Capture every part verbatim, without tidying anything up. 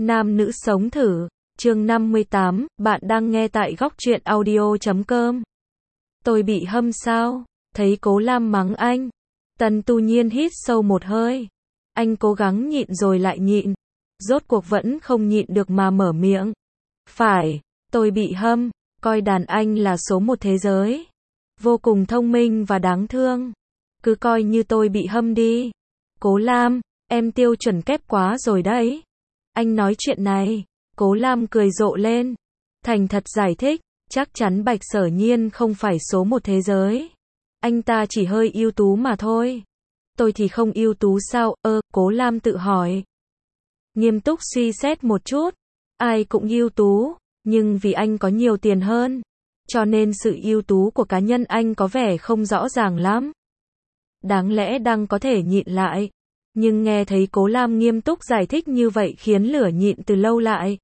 Nam nữ sống thử, chương năm mươi tám, bạn đang nghe tại góc truyện audio chấm com. Tôi bị hâm sao? Thấy Cố Lam mắng anh. Tần Tu Nhiên hít sâu một hơi. Anh cố gắng nhịn rồi lại nhịn. Rốt cuộc vẫn không nhịn được mà mở miệng. Phải, tôi bị hâm, coi đàn anh là số một thế giới. Vô cùng thông minh và đáng thương. Cứ coi như tôi bị hâm đi. Cố Lam, em tiêu chuẩn kép quá rồi đấy. Anh nói chuyện này. Cố Lam cười rộ lên. Thành thật giải thích, chắc chắn Bạch Sở Nhiên không phải số một thế giới. Anh ta chỉ hơi ưu tú mà thôi. Tôi thì không ưu tú sao? Ơ, Cố Lam tự hỏi. Nghiêm túc suy xét một chút. Ai cũng ưu tú, nhưng vì anh có nhiều tiền hơn, cho nên sự ưu tú của cá nhân anh có vẻ không rõ ràng lắm. Đáng lẽ đang có thể nhịn lại. Nhưng nghe thấy Cố Lam nghiêm túc giải thích như vậy khiến lửa nhịn từ lâu lại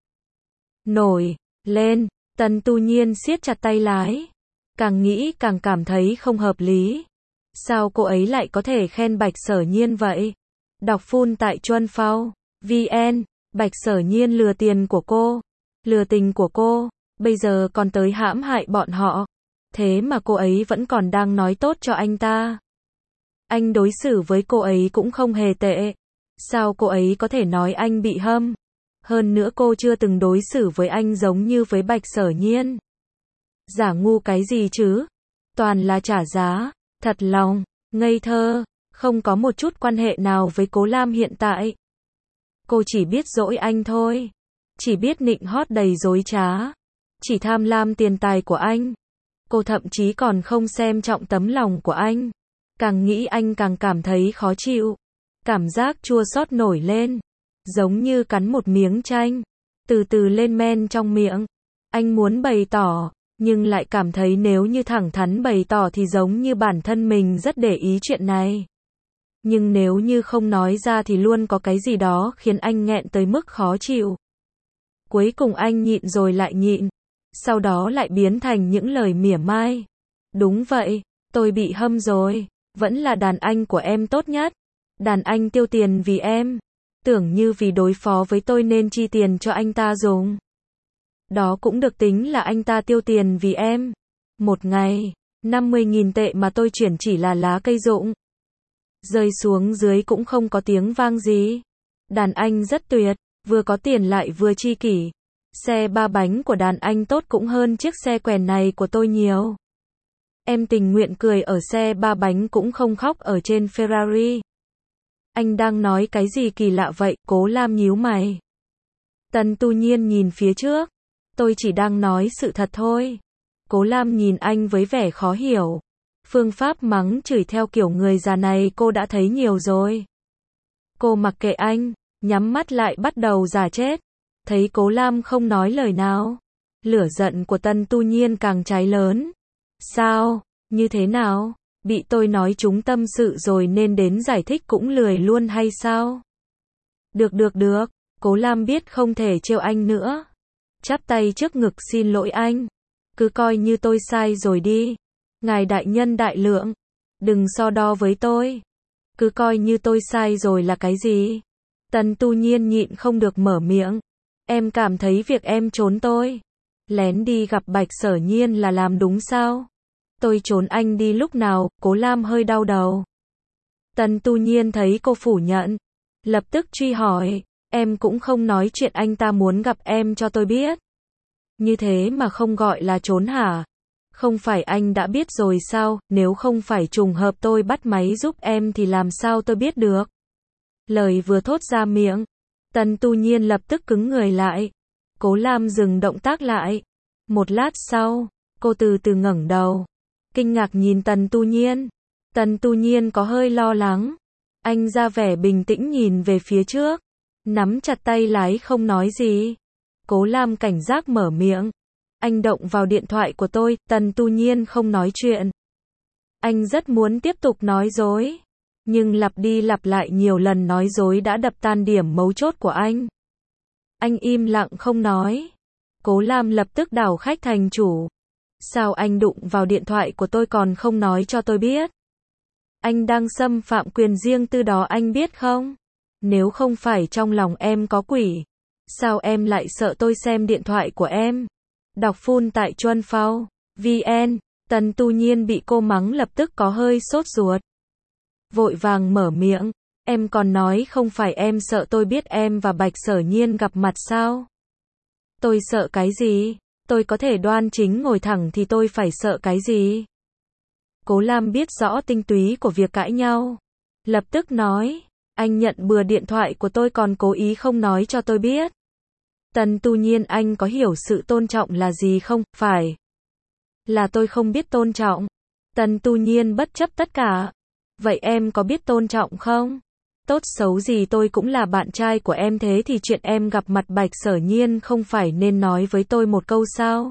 nổi lên. Tần Tu Nhiên siết chặt tay lái. Càng nghĩ càng cảm thấy không hợp lý. Sao cô ấy lại có thể khen Bạch Sở Nhiên vậy? Đọc full tại Chuân Phao vê en. Bạch Sở Nhiên lừa tiền của cô, lừa tình của cô, bây giờ còn tới hãm hại bọn họ. Thế mà cô ấy vẫn còn đang nói tốt cho anh ta. Anh đối xử với cô ấy cũng không hề tệ. Sao cô ấy có thể nói anh bị hâm? Hơn nữa cô chưa từng đối xử với anh giống như với Bạch Sở Nhiên. Giả ngu cái gì chứ? Toàn là trả giá, thật lòng, ngây thơ, không có một chút quan hệ nào với Cố Lam hiện tại. Cô chỉ biết dỗi anh thôi. Chỉ biết nịnh hót đầy dối trá. Chỉ tham lam tiền tài của anh. Cô thậm chí còn không xem trọng tấm lòng của anh. Càng nghĩ anh càng cảm thấy khó chịu. Cảm giác chua xót nổi lên. Giống như cắn một miếng chanh. Từ từ lên men trong miệng. Anh muốn bày tỏ, nhưng lại cảm thấy nếu như thẳng thắn bày tỏ thì giống như bản thân mình rất để ý chuyện này. Nhưng nếu như không nói ra thì luôn có cái gì đó khiến anh nghẹn tới mức khó chịu. Cuối cùng anh nhịn rồi lại nhịn. Sau đó lại biến thành những lời mỉa mai. Đúng vậy, tôi bị hâm rồi. Vẫn là đàn anh của em tốt nhất. Đàn anh tiêu tiền vì em. Tưởng như vì đối phó với tôi nên chi tiền cho anh ta dùng. Đó cũng được tính là anh ta tiêu tiền vì em. Một ngày, năm mươi nghìn tệ mà tôi chuyển chỉ là lá cây rụng. Rơi xuống dưới cũng không có tiếng vang gì. Đàn anh rất tuyệt, vừa có tiền lại vừa chi kỷ. Xe ba bánh của đàn anh tốt cũng hơn chiếc xe quèn này của tôi nhiều. Em tình nguyện cười ở xe ba bánh cũng không khóc ở trên Ferrari. Anh đang nói cái gì kỳ lạ vậy? Cố Lam nhíu mày. Tần Tu Nhiên nhìn phía trước. Tôi chỉ đang nói sự thật thôi. Cố Lam nhìn anh với vẻ khó hiểu. Phương pháp mắng chửi theo kiểu người già này cô đã thấy nhiều rồi. Cô mặc kệ anh, nhắm mắt lại bắt đầu giả chết. Thấy Cố Lam không nói lời nào. Lửa giận của Tần Tu Nhiên càng cháy lớn. Sao? Như thế nào? Bị tôi nói trúng tâm sự rồi nên đến giải thích cũng lười luôn hay sao? Được được được. Cố Lam biết không thể trêu anh nữa. Chắp tay trước ngực xin lỗi anh. Cứ coi như tôi sai rồi đi. Ngài đại nhân đại lượng. Đừng so đo với tôi. Cứ coi như tôi sai rồi là cái gì? Tần Tu Nhiên nhịn không được mở miệng. Em cảm thấy việc em trốn tôi, lén đi gặp Bạch Sở Nhiên là làm đúng sao? Tôi trốn anh đi lúc nào? Cố Lam hơi đau đầu. Tần Tu Nhiên thấy cô phủ nhận. Lập tức truy hỏi. Em cũng không nói chuyện anh ta muốn gặp em cho tôi biết. Như thế mà không gọi là trốn hả? Không phải anh đã biết rồi sao? Nếu không phải trùng hợp tôi bắt máy giúp em thì làm sao tôi biết được? Lời vừa thốt ra miệng, Tần Tu Nhiên lập tức cứng người lại. Cố Lam dừng động tác lại. Một lát sau, cô từ từ ngẩng đầu. Kinh ngạc nhìn Tần Tu Nhiên. Tần Tu Nhiên có hơi lo lắng. Anh ra vẻ bình tĩnh nhìn về phía trước. Nắm chặt tay lái không nói gì. Cố Lam cảnh giác mở miệng. Anh động vào điện thoại của tôi. Tần Tu Nhiên không nói chuyện. Anh rất muốn tiếp tục nói dối. Nhưng lặp đi lặp lại nhiều lần nói dối đã đập tan điểm mấu chốt của anh. Anh im lặng không nói. Cố Lam lập tức đảo khách thành chủ. Sao anh đụng vào điện thoại của tôi còn không nói cho tôi biết? Anh đang xâm phạm quyền riêng tư đó anh biết không? Nếu không phải trong lòng em có quỷ, Sao em lại sợ tôi xem điện thoại của em? Đọc full tại Chuan Phao vn. Tần Tu Nhiên bị cô mắng lập tức có hơi sốt ruột. Vội vàng mở miệng. Em còn nói không phải em sợ tôi biết em và Bạch Sở Nhiên gặp mặt sao? Tôi sợ cái gì? Tôi có thể đoan chính ngồi thẳng thì tôi phải sợ cái gì? Cố Lam biết rõ tinh túy của việc cãi nhau. Lập tức nói. Anh nhận bừa điện thoại của tôi còn cố ý không nói cho tôi biết. Tần Tu Nhiên, anh có hiểu sự tôn trọng là gì không? Phải. Là tôi không biết tôn trọng. Tần Tu Nhiên bất chấp tất cả. Vậy em có biết tôn trọng không? Tốt xấu gì tôi cũng là bạn trai của em, thế thì chuyện em gặp mặt Bạch Sở Nhiên không phải nên nói với tôi một câu sao?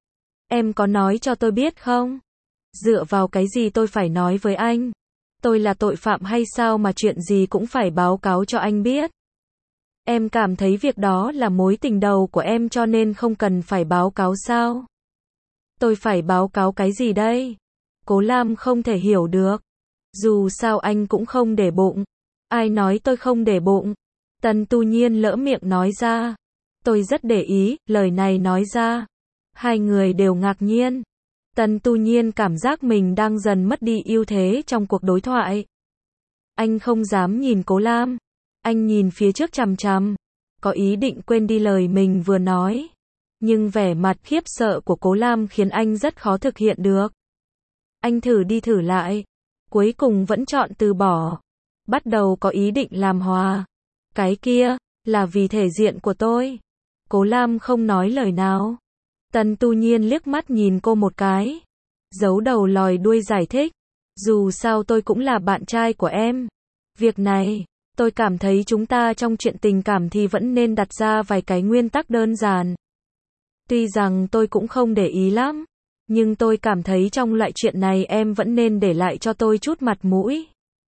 Em có nói cho tôi biết không? Dựa vào cái gì tôi phải nói với anh? Tôi là tội phạm hay sao mà chuyện gì cũng phải báo cáo cho anh biết? Em cảm thấy việc đó là mối tình đầu của em cho nên không cần phải báo cáo sao? Tôi phải báo cáo cái gì đây? Cố Lam không thể hiểu được. Dù sao anh cũng không để bụng. Ai nói tôi không để bụng? Tần Tu Nhiên lỡ miệng nói ra. Tôi rất để ý, lời này nói ra. Hai người đều ngạc nhiên. Tần Tu Nhiên cảm giác mình đang dần mất đi ưu thế trong cuộc đối thoại. Anh không dám nhìn Cố Lam. Anh nhìn phía trước chằm chằm. Có ý định quên đi lời mình vừa nói. Nhưng vẻ mặt khiếp sợ của Cố Lam khiến anh rất khó thực hiện được. Anh thử đi thử lại. Cuối cùng vẫn chọn từ bỏ. Bắt đầu có ý định làm hòa. Cái kia, là vì thể diện của tôi. Cố Lam không nói lời nào. Tần Tu Nhiên liếc mắt nhìn cô một cái. Giấu đầu lòi đuôi giải thích. Dù sao tôi cũng là bạn trai của em. Việc này, tôi cảm thấy chúng ta trong chuyện tình cảm thì vẫn nên đặt ra vài cái nguyên tắc đơn giản. Tuy rằng tôi cũng không để ý lắm. Nhưng tôi cảm thấy trong loại chuyện này em vẫn nên để lại cho tôi chút mặt mũi.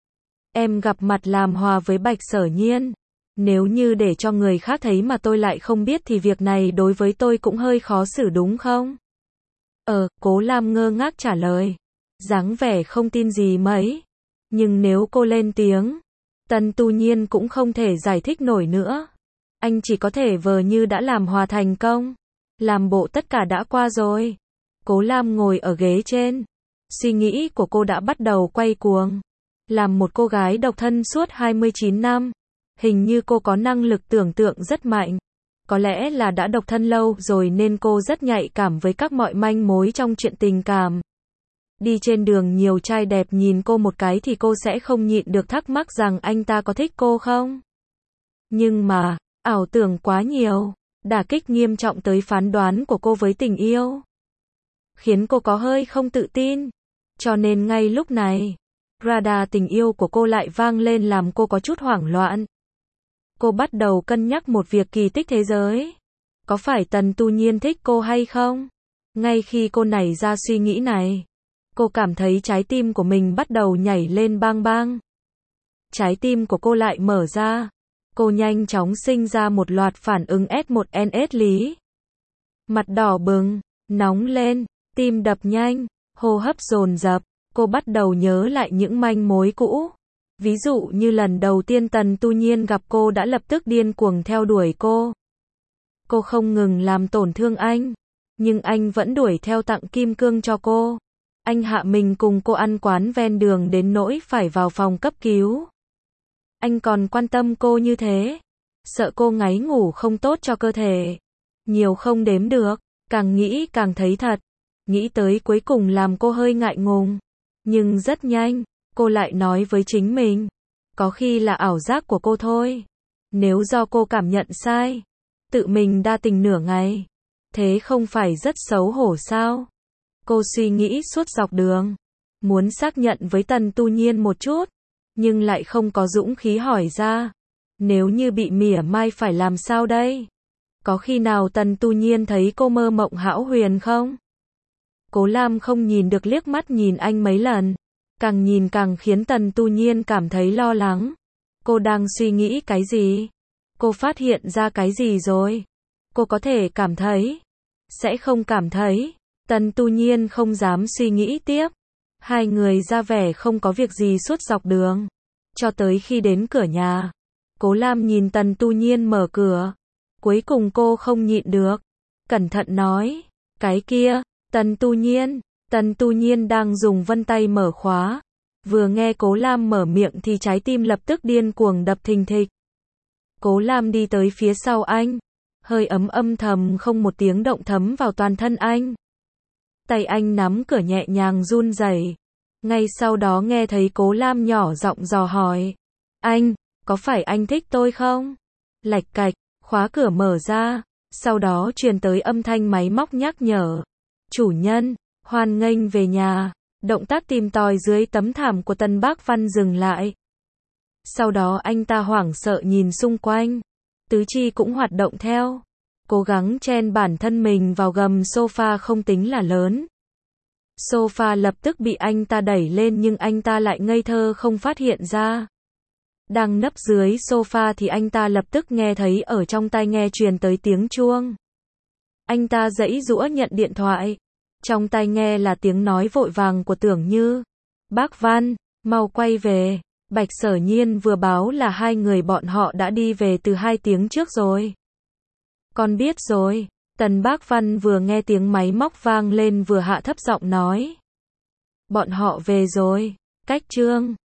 Em gặp mặt làm hòa với Bạch Sở Nhiên. Nếu như để cho người khác thấy mà tôi lại không biết thì việc này đối với tôi cũng hơi khó xử đúng không? Ờ, Cố Lam ngơ ngác trả lời. Dáng vẻ không tin gì mấy. Nhưng nếu cô lên tiếng, Tần Tu Nhiên cũng không thể giải thích nổi nữa. Anh chỉ có thể vờ như đã làm hòa thành công. Làm bộ tất cả đã qua rồi. Cố Lam ngồi ở ghế trên. Suy nghĩ của cô đã bắt đầu quay cuồng. Làm một cô gái độc thân suốt hai mươi chín năm. Hình như cô có năng lực tưởng tượng rất mạnh. Có lẽ là đã độc thân lâu rồi nên cô rất nhạy cảm với các mọi manh mối trong chuyện tình cảm. Đi trên đường nhiều trai đẹp nhìn cô một cái thì cô sẽ không nhịn được thắc mắc rằng anh ta có thích cô không? Nhưng mà, ảo tưởng quá nhiều, đả kích nghiêm trọng tới phán đoán của cô với tình yêu. Khiến cô có hơi không tự tin. Cho nên ngay lúc này, radar tình yêu của cô lại vang lên làm cô có chút hoảng loạn. Cô bắt đầu cân nhắc một việc kỳ tích thế giới. Có phải Tần Tu Nhiên thích cô hay không? Ngay khi cô nảy ra suy nghĩ này, cô cảm thấy trái tim của mình bắt đầu nhảy lên bang bang. Trái tim của cô lại mở ra. Cô nhanh chóng sinh ra một loạt phản ứng S một N S lý. Mặt đỏ bừng, nóng lên, tim đập nhanh, hô hấp dồn dập. Cô bắt đầu nhớ lại những manh mối cũ. Ví dụ như lần đầu tiên Tần Tu Nhiên gặp cô đã lập tức điên cuồng theo đuổi cô. Cô không ngừng làm tổn thương anh. Nhưng anh vẫn đuổi theo tặng kim cương cho cô. Anh hạ mình cùng cô ăn quán ven đường đến nỗi phải vào phòng cấp cứu. Anh còn quan tâm cô như thế. Sợ cô ngáy ngủ không tốt cho cơ thể. Nhiều không đếm được. Càng nghĩ càng thấy thật. Nghĩ tới cuối cùng làm cô hơi ngại ngùng. Nhưng rất nhanh, cô lại nói với chính mình. Có khi là ảo giác của cô thôi. Nếu do cô cảm nhận sai. Tự mình đa tình nửa ngày. Thế không phải rất xấu hổ sao? Cô suy nghĩ suốt dọc đường. Muốn xác nhận với Tần Tu Nhiên một chút. Nhưng lại không có dũng khí hỏi ra. Nếu như bị mỉa mai phải làm sao đây? Có khi nào Tần Tu Nhiên thấy cô mơ mộng hão huyền không? Cố Lam không nhìn được liếc mắt nhìn anh mấy lần. Càng nhìn càng khiến Tần Tu Nhiên cảm thấy lo lắng. Cô đang suy nghĩ cái gì? Cô phát hiện ra cái gì rồi? Cô có thể cảm thấy. Sẽ không cảm thấy. Tần Tu Nhiên không dám suy nghĩ tiếp. Hai người ra vẻ không có việc gì suốt dọc đường. Cho tới khi đến cửa nhà. Cố Lam nhìn Tần Tu Nhiên mở cửa. Cuối cùng cô không nhịn được, cẩn thận nói, cái kia, Tần Tu Nhiên. Tần Tu Nhiên đang dùng vân tay mở khóa, vừa nghe Cố Lam mở miệng thì trái tim lập tức điên cuồng đập thình thịch. Cố Lam đi tới phía sau anh, hơi ấm âm thầm không một tiếng động thấm vào toàn thân anh. Tay anh nắm cửa nhẹ nhàng run rẩy. Ngay sau đó nghe thấy Cố Lam nhỏ giọng dò hỏi, anh, có phải anh thích tôi không? Lạch cạch, khóa cửa mở ra, sau đó truyền tới âm thanh máy móc nhắc nhở, chủ nhân, hoan nghênh về nhà. Động tác tìm tòi dưới tấm thảm của Tân Bác Văn dừng lại. Sau đó anh ta hoảng sợ nhìn xung quanh, tứ chi cũng hoạt động theo, cố gắng chen bản thân mình vào gầm sofa không tính là lớn. Sofa lập tức bị anh ta đẩy lên nhưng anh ta lại ngây thơ không phát hiện ra. Đang nấp dưới sofa thì anh ta lập tức nghe thấy ở trong tai nghe truyền tới tiếng chuông. Anh ta giãy giũa nhận điện thoại. Trong tai nghe là tiếng nói vội vàng của Tưởng Như. Bác Văn, mau quay về. Bạch Sở Nhiên vừa báo là hai người bọn họ đã đi về từ hai tiếng trước rồi. Con biết rồi. Tần Bác Văn vừa nghe tiếng máy móc vang lên vừa hạ thấp giọng nói. Bọn họ về rồi. Cách Trương.